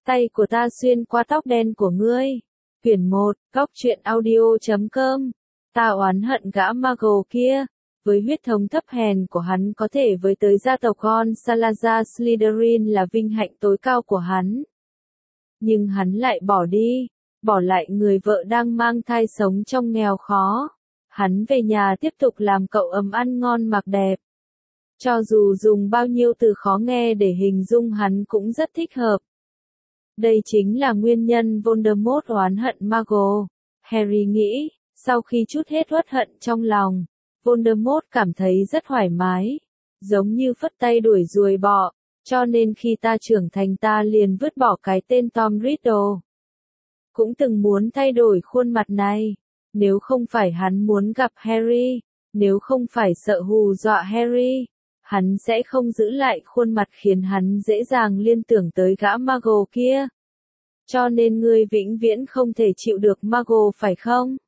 Tay của ta xuyên qua tóc đen của ngươi. Quyển 1, Góc truyện audio.com. Ta oán hận gã Mago kia. Với huyết thống thấp hèn của hắn có thể với tới gia tộc Gon Salazar Slytherin là vinh hạnh tối cao của hắn. Nhưng hắn lại bỏ đi, bỏ lại người vợ đang mang thai sống trong nghèo khó. Hắn về nhà tiếp tục làm cậu ấm ăn ngon mặc đẹp. Cho dù dùng bao nhiêu từ khó nghe để hình dung hắn cũng rất thích hợp. Đây chính là nguyên nhân Voldemort oán hận Mago. Harry nghĩ, sau khi trút hết uất hận trong lòng, Voldemort cảm thấy rất thoải mái, giống như phất tay đuổi ruồi bọ, cho nên khi ta trưởng thành ta liền vứt bỏ cái tên Tom Riddle. Cũng từng muốn thay đổi khuôn mặt này, nếu không phải hắn muốn gặp Harry, nếu không phải sợ hù dọa Harry, hắn sẽ không giữ lại khuôn mặt khiến hắn dễ dàng liên tưởng tới gã Mago kia. Cho nên ngươi vĩnh viễn không thể chịu được Mago phải không?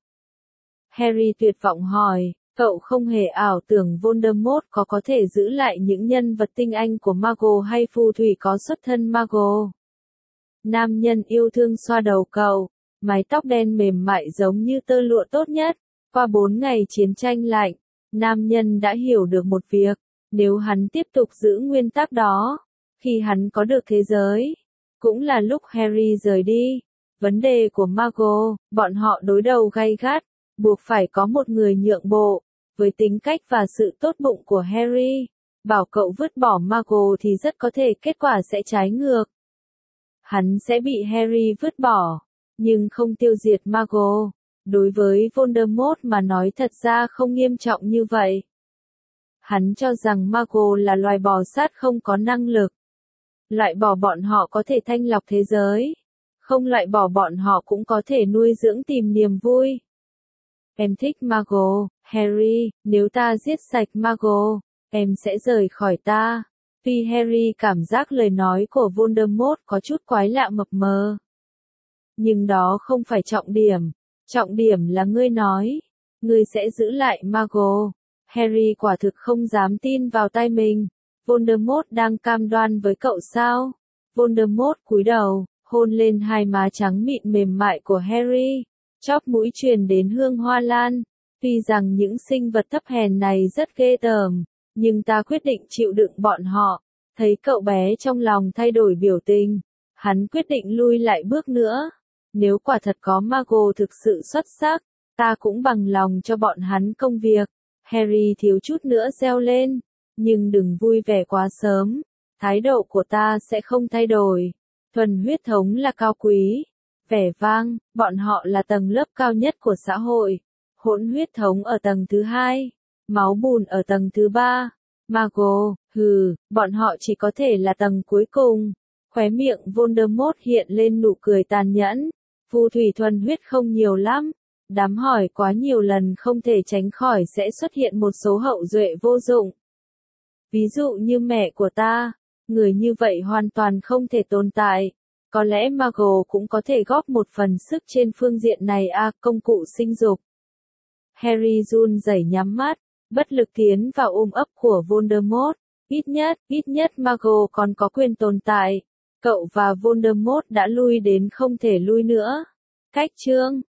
Harry tuyệt vọng hỏi, cậu không hề ảo tưởng Voldemort có thể giữ lại những nhân vật tinh anh của Mago hay phù thủy có xuất thân Mago. Nam nhân yêu thương xoa đầu cậu, mái tóc đen mềm mại giống như tơ lụa tốt nhất. Qua 4 ngày chiến tranh lạnh, nam nhân đã hiểu được một việc, nếu hắn tiếp tục giữ nguyên tắc đó, khi hắn có được thế giới, cũng là lúc Harry rời đi. Vấn đề của Mago, bọn họ đối đầu gay gắt, buộc phải có một người nhượng bộ. Với tính cách và sự tốt bụng của Harry, bảo cậu vứt bỏ Mago thì rất có thể kết quả sẽ trái ngược. Hắn sẽ bị Harry vứt bỏ, nhưng không tiêu diệt Mago. Đối với Voldemort mà nói thật ra không nghiêm trọng như vậy. Hắn cho rằng Mago là loài bò sát không có năng lực. Loại bỏ bọn họ có thể thanh lọc thế giới. Không loại bỏ bọn họ cũng có thể nuôi dưỡng tìm niềm vui. Em thích Mago, Harry, nếu ta giết sạch Mago, em sẽ rời khỏi ta. Tuy Harry cảm giác lời nói của Voldemort có chút quái lạ mập mờ. Nhưng đó không phải trọng điểm là ngươi nói, ngươi sẽ giữ lại Mago. Harry quả thực không dám tin vào tai mình. Voldemort đang cam đoan với cậu sao? Voldemort cúi đầu, hôn lên hai má trắng mịn mềm mại của Harry. Chóp mũi truyền đến hương hoa lan. Tuy rằng những sinh vật thấp hèn này rất ghê tởm, nhưng ta quyết định chịu đựng bọn họ. Thấy cậu bé trong lòng thay đổi biểu tình, hắn quyết định lui lại bước nữa. Nếu quả thật có Mago thực sự xuất sắc, ta cũng bằng lòng cho bọn hắn công việc. Harry thiếu chút nữa reo lên, nhưng đừng vui vẻ quá sớm, thái độ của ta sẽ không thay đổi. Thuần huyết thống là cao quý, vẻ vang, bọn họ là tầng lớp cao nhất của xã hội. Hỗn huyết thống ở tầng thứ 2, máu bùn ở tầng thứ 3. Mago, bọn họ chỉ có thể là tầng cuối cùng. Khóe miệng Voldemort hiện lên nụ cười tàn nhẫn. Phù thủy thuần huyết không nhiều lắm. Đám hỏi quá nhiều lần không thể tránh khỏi sẽ xuất hiện một số hậu duệ vô dụng. Ví dụ như mẹ của ta, người như vậy hoàn toàn không thể tồn tại. Có lẽ Mago cũng có thể góp một phần sức trên phương diện này công cụ sinh dục. Harry run rẩy nhắm mắt, bất lực tiến vào ôm ấp của Voldemort. Ít nhất Mago còn có quyền tồn tại. Cậu và Voldemort đã lui đến không thể lui nữa. Cách chương